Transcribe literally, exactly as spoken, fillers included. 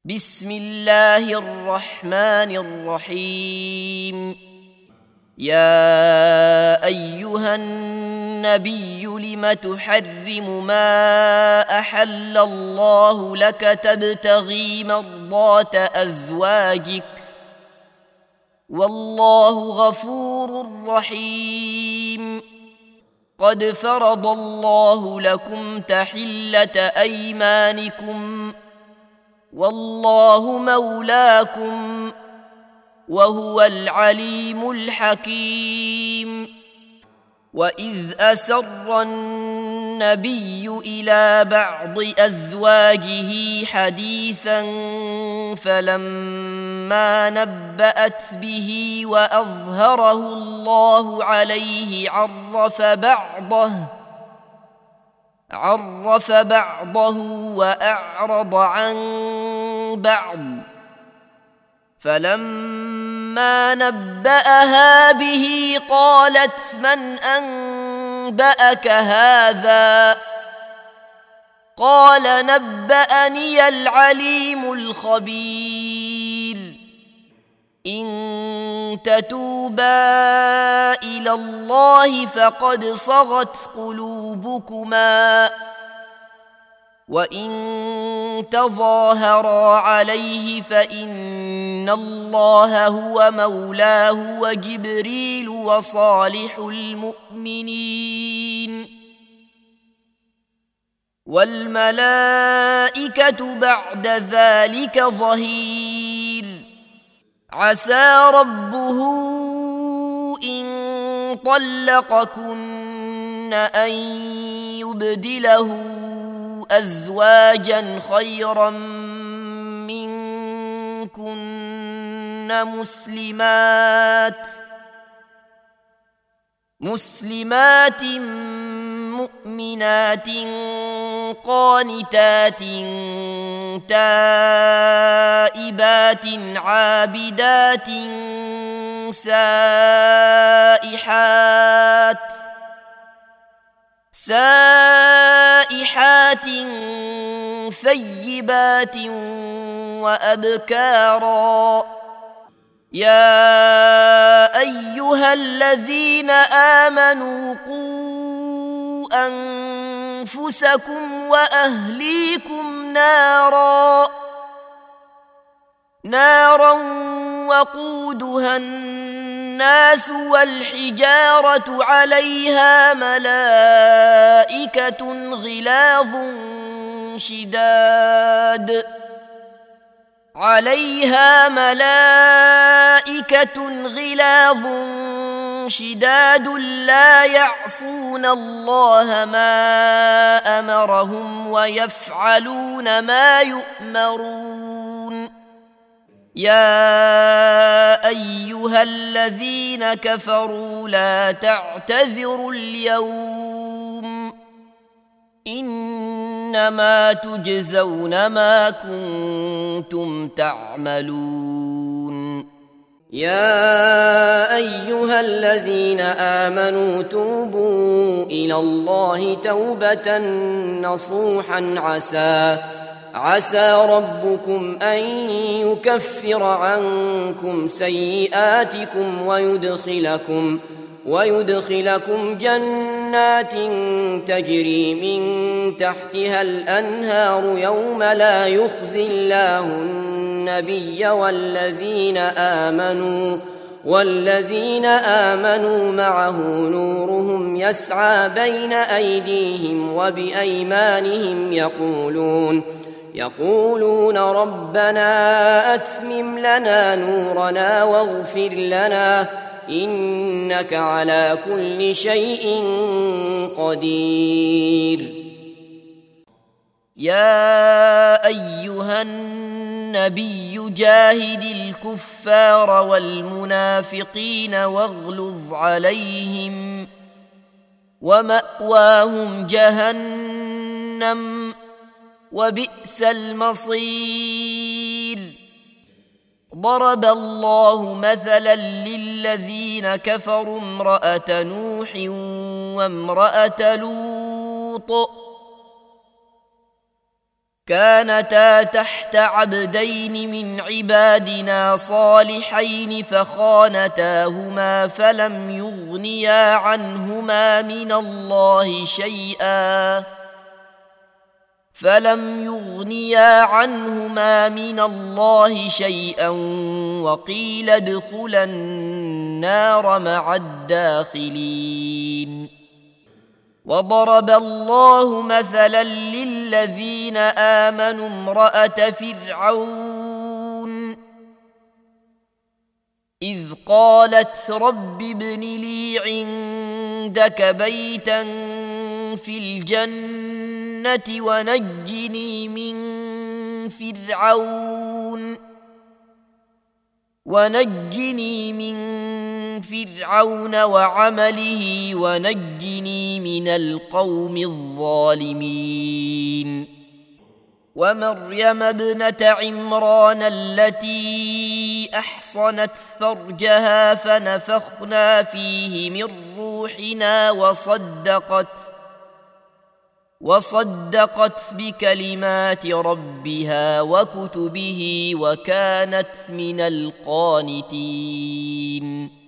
بسم الله الرحمن الرحيم. يا أيها النبي لم تحرم ما أحل الله لك تبتغي مرضات أزواجك والله غفور رحيم. قد فرض الله لكم تحلة أيمانكم والله مولاكم وهو العليم الحكيم. وإذ أسر النبي إلى بعض أزواجه حديثا فلما نبأت به وأظهره الله عليه عرف بعضه عرف بعضه وأعرض عن بعض. فلما نبأها به قالت من أنبأك هذا؟ قال نبأني العليم الخبير. إن تتوبا إلى الله فقد صغت قلوبكما وإن تظاهرا عليه فإن الله هو مولاه وجبريل وصالح المؤمنين والملائكة بعد ذلك ظهير. عسى ربه إن طلقكن أن يبدله أزواجا خيرا منكن مسلمات مسلمات مؤمنات قانتات تائبات عابدات سائحات سائحات ثيبات وأبكارا. يا أيها الذين آمنوا قوا أنفسكم وأهليكم نارا نارا وقودها الناس والحجارة عليها ملائكة غلاظ شداد عليها ملائكة غلاظ شداد لا يعصون الله ما أمرهم ويفعلون ما يؤمرون. يا أيها الذين كفروا لا تعتذروا اليوم إنما تجزون ما كنتم تعملون. يا أيها الذين آمنوا توبوا إلى الله توبة نصوحا عسى عسى ربكم أن يكفر عنكم سيئاتكم ويدخلكم ويدخلكم جنات تجري من تحتها الأنهار يوم لا يخزي الله النبي والذين آمنوا والذين آمنوا معه نورهم يسعى بين أيديهم وبأيمانهم يقولون يقولون ربنا أتمم لنا نورنا واغفر لنا إنك على كل شيء قدير. يا أيها النبي جاهد الكفار والمنافقين واغلظ عليهم ومأواهم جهنم وبئس المصير. ضرب الله مثلا للذين كفروا امرأة نوح وامرأة لوط كانتا تحت عبدين من عبادنا صالحين فخانتاهما فلم يغنيا عنهما من الله شيئا فلم يغنيا عنهما من الله شيئا وقيل ادخلا النار مع الداخلين. وضرب الله مثلا للذين آمنوا امرأة فرعون إذ قالت رب ابن لي عندك بيتا في الجنة ونجني من فرعون ونجني من فرعون وعمله ونجني من القوم الظالمين. ومريم ابنة عمران التي أحصنت فرجها فنفخنا فيه من روحنا وصدقت وصدقت بكلمات ربها وكتبه وكانت من القانتين.